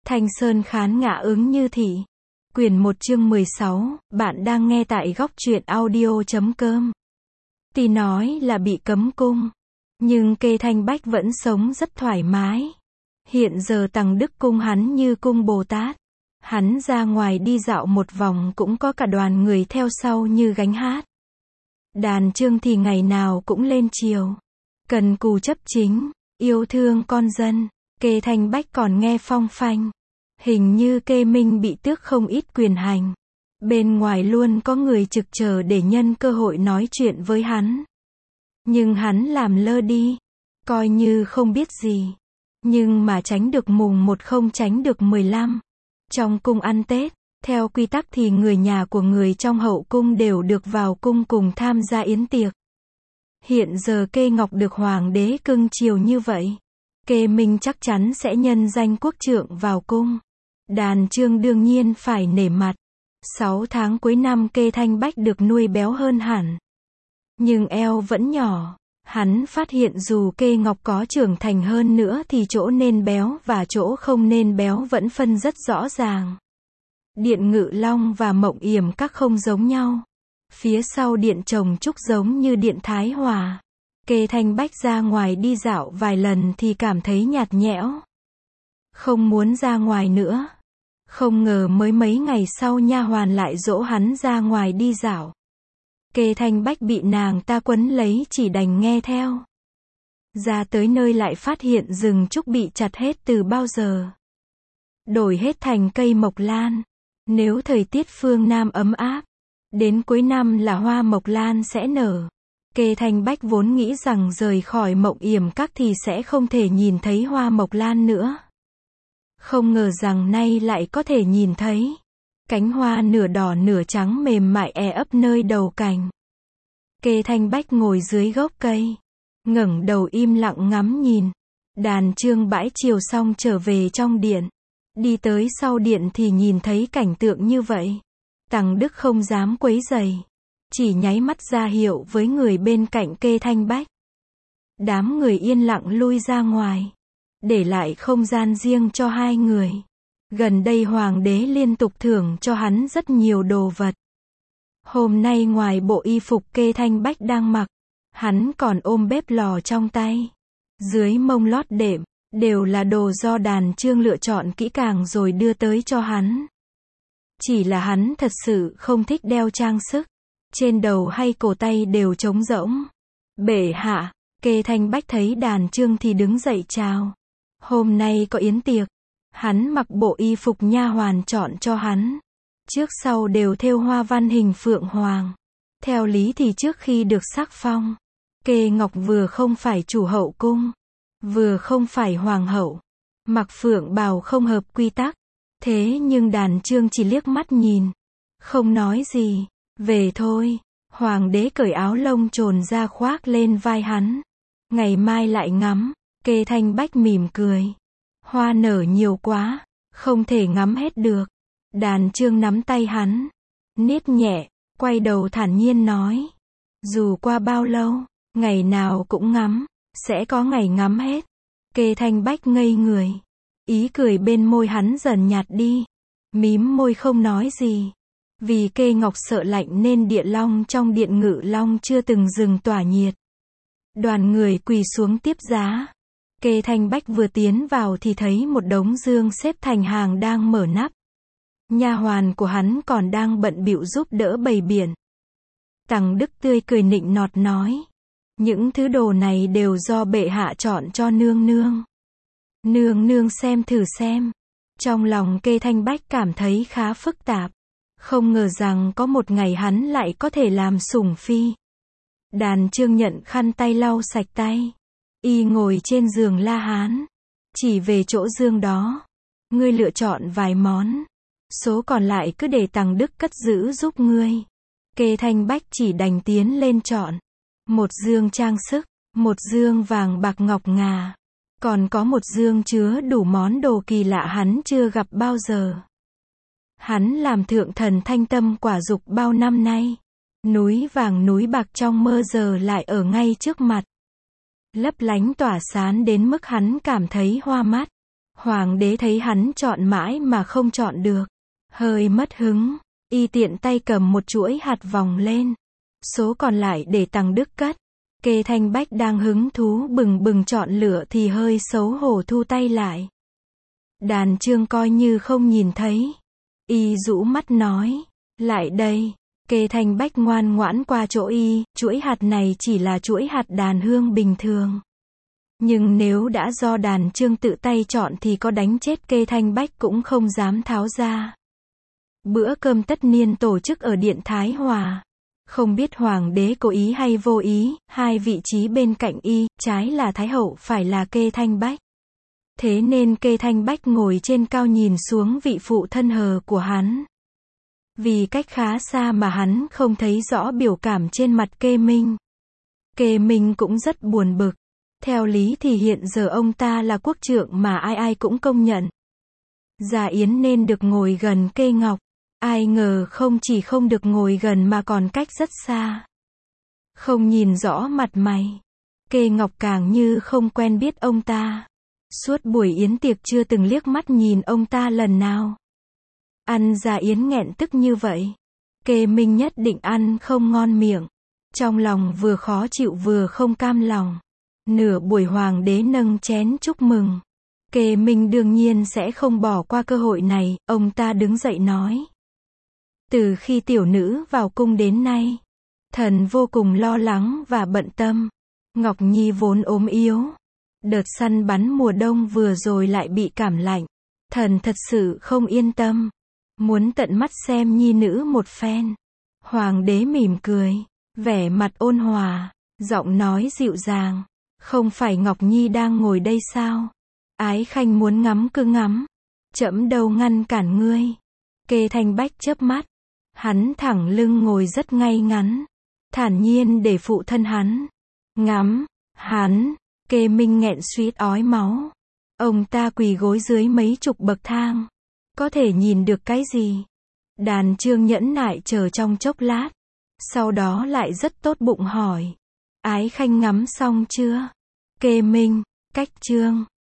Thanh Sơn khán ngã ứng như thị. Quyển 1 chương 16, bạn đang nghe tại góc truyện audio.com. Tuy nói là bị cấm cung, nhưng Kê Thanh Bách vẫn sống rất thoải mái. Hiện giờ Tằng Đức cung hắn như cung Bồ Tát. Hắn ra ngoài đi dạo một vòng cũng có cả đoàn người theo sau như gánh hát. Đàn Trương thì ngày nào cũng lên chiều. Cần cù chấp chính, yêu thương con dân. Kê Thanh Bách còn nghe phong phanh. Hình như Kê Minh bị tước không ít quyền hành. Bên ngoài luôn có người trực chờ để nhân cơ hội nói chuyện với hắn. Nhưng hắn làm lơ đi. Coi như không biết gì. Nhưng mà tránh được mùng 1 không tránh được 15. Trong cung ăn Tết, theo quy tắc thì người nhà của người trong hậu cung đều được vào cung cùng tham gia yến tiệc. Hiện giờ Kê Ngọc được hoàng đế cưng chiều như vậy. Kê Minh chắc chắn sẽ nhân danh quốc trượng vào cung. Đàn Trương đương nhiên phải nể mặt. 6 tháng cuối năm Kê Thanh Bách được nuôi béo hơn hẳn. Nhưng eo vẫn nhỏ. Hắn phát hiện dù Kê Ngọc có trưởng thành hơn nữa thì chỗ nên béo và chỗ không nên béo vẫn phân rất rõ ràng. Điện Ngự Long và Mộng Yểm Các không giống nhau. Phía sau Điện Trồng Trúc giống như Điện Thái Hòa. Kê Thanh Bách ra ngoài đi dạo vài lần thì cảm thấy nhạt nhẽo. Không muốn ra ngoài nữa. Không ngờ mới mấy ngày sau nha hoàn lại dỗ hắn ra ngoài đi dạo. Kê Thanh Bách bị nàng ta quấn lấy chỉ đành nghe theo. Ra tới nơi lại phát hiện rừng trúc bị chặt hết từ bao giờ. Đổi hết thành cây mộc lan. Nếu thời tiết phương Nam ấm áp, đến cuối năm là hoa mộc lan sẽ nở. Kê Thanh Bách vốn nghĩ rằng rời khỏi Mộng Yểm Các thì sẽ không thể nhìn thấy hoa mộc lan nữa. Không ngờ rằng nay lại có thể nhìn thấy. Cánh hoa nửa đỏ nửa trắng mềm mại ấp nơi đầu cành. Kê Thanh Bách ngồi dưới gốc cây, ngẩng đầu im lặng ngắm nhìn. Đàn Trương bãi chiều xong trở về trong điện. Đi tới sau điện thì nhìn thấy cảnh tượng như vậy. Tằng Đức không dám quấy rầy, chỉ nháy mắt ra hiệu với người bên cạnh Kê Thanh Bách. Đám người yên lặng lui ra ngoài, để lại không gian riêng cho hai người. Gần đây hoàng đế liên tục thưởng cho hắn rất nhiều đồ vật. Hôm nay ngoài bộ y phục Kê Thanh Bách đang mặc, hắn còn ôm bếp lò trong tay. Dưới mông lót đệm, đều là đồ do Đàn Trương lựa chọn kỹ càng rồi đưa tới cho hắn. Chỉ là hắn thật sự không thích đeo trang sức. Trên đầu hay cổ tay đều trống rỗng. Bệ hạ, Kê Thanh Bách thấy Đàn Trương thì đứng dậy chào. Hôm nay có yến tiệc. Hắn mặc bộ y phục nha hoàn chọn cho hắn. Trước sau đều thêu hoa văn hình phượng hoàng. Theo lý thì trước khi được sắc phong, Kê Ngọc vừa không phải chủ hậu cung, vừa không phải hoàng hậu. Mặc phượng bào không hợp quy tắc. Thế nhưng Đàn Trương chỉ liếc mắt nhìn, không nói gì. Về thôi. Hoàng đế cởi áo lông trồn ra khoác lên vai hắn. Ngày mai lại ngắm. Kê Thanh Bách mỉm cười. Hoa nở nhiều quá, không thể ngắm hết được. Đàn Trương nắm tay hắn, niết nhẹ, quay đầu thản nhiên nói. Dù qua bao lâu, ngày nào cũng ngắm, sẽ có ngày ngắm hết. Kê Thanh Bách ngây người. Ý cười bên môi hắn dần nhạt đi. Mím môi không nói gì. Vì Kê Ngọc sợ lạnh nên Địa Long trong Điện Ngự Long chưa từng dừng tỏa nhiệt. Đoàn người quỳ xuống tiếp giá. Kê Thanh Bách vừa tiến vào thì thấy một đống dương xếp thành hàng đang mở nắp. Nha hoàn của hắn còn đang bận bịu giúp đỡ bày biện. Tằng Đức tươi cười nịnh nọt nói. Những thứ đồ này đều do bệ hạ chọn cho nương nương. Nương nương xem thử xem. Trong lòng Kê Thanh Bách cảm thấy khá phức tạp. Không ngờ rằng có một ngày hắn lại có thể làm sủng phi. Đàn Trương nhận khăn tay lau sạch tay. Y ngồi trên giường La Hán. Chỉ về chỗ dương đó. Ngươi lựa chọn vài món. Số còn lại cứ để Tằng Đức cất giữ giúp ngươi. Kê Thanh Bách chỉ đành tiến lên chọn. Một dương trang sức. Một dương vàng bạc ngọc ngà. Còn có một dương chứa đủ món đồ kỳ lạ hắn chưa gặp bao giờ. Hắn làm thượng thần thanh tâm quả dục bao năm nay. Núi vàng núi bạc trong mơ giờ lại ở ngay trước mặt. Lấp lánh tỏa sáng đến mức hắn cảm thấy hoa mắt. Hoàng đế thấy hắn chọn mãi mà không chọn được. Hơi mất hứng. Y tiện tay cầm một chuỗi hạt vòng lên. Số còn lại để Tằng Đức cất. Kê Thanh Bách đang hứng thú bừng bừng chọn lựa thì hơi xấu hổ thu tay lại. Đàn Trương coi như không nhìn thấy. Y rũ mắt nói. Lại đây. Kê Thanh Bách ngoan ngoãn qua chỗ y, chuỗi hạt này chỉ là chuỗi hạt đàn hương bình thường. Nhưng nếu đã do Đàn Trương tự tay chọn thì có đánh chết Kê Thanh Bách cũng không dám tháo ra. Bữa cơm tất niên tổ chức ở Điện Thái Hòa. Không biết Hoàng đế cố ý hay vô ý, hai vị trí bên cạnh y, trái là Thái Hậu phải là Kê Thanh Bách. Thế nên Kê Thanh Bách ngồi trên cao nhìn xuống vị phụ thân hờ của hắn. Vì cách khá xa mà hắn không thấy rõ biểu cảm trên mặt Kê Minh. Kê Minh cũng rất buồn bực. Theo lý thì hiện giờ ông ta là quốc trượng mà ai ai cũng công nhận. Gia Yến nên được ngồi gần Kê Ngọc. Ai ngờ không chỉ không được ngồi gần mà còn cách rất xa. Không nhìn rõ mặt mày. Kê Ngọc càng như không quen biết ông ta. Suốt buổi yến tiệc chưa từng liếc mắt nhìn ông ta lần nào. Ăn Gia Yến nghẹn tức như vậy. Kê Minh nhất định ăn không ngon miệng. Trong lòng vừa khó chịu vừa không cam lòng. Nửa buổi Hoàng đế nâng chén chúc mừng. Kê Minh đương nhiên sẽ không bỏ qua cơ hội này, ông ta đứng dậy nói. Từ khi tiểu nữ vào cung đến nay, thần vô cùng lo lắng và bận tâm. Ngọc Nhi vốn ốm yếu. Đợt săn bắn mùa đông vừa rồi lại bị cảm lạnh. Thần thật sự không yên tâm. Muốn tận mắt xem nhi nữ một phen. Hoàng đế mỉm cười, vẻ mặt ôn hòa, giọng nói dịu dàng. Không phải Ngọc Nhi đang ngồi đây sao? Ái khanh muốn ngắm cứ ngắm. Trẫm đâu ngăn cản ngươi. Kê Thanh Bách chớp mắt. Hắn thẳng lưng ngồi rất ngay ngắn. Thản nhiên để phụ thân hắn ngắm. Hắn. Kê Minh nghẹn suýt ói máu. Ông ta quỳ gối dưới mấy chục bậc thang. Có thể nhìn được cái gì? Đàn Trương nhẫn nại chờ trong chốc lát. Sau đó lại rất tốt bụng hỏi. Ái khanh ngắm xong chưa? Kê Minh, cách Trương.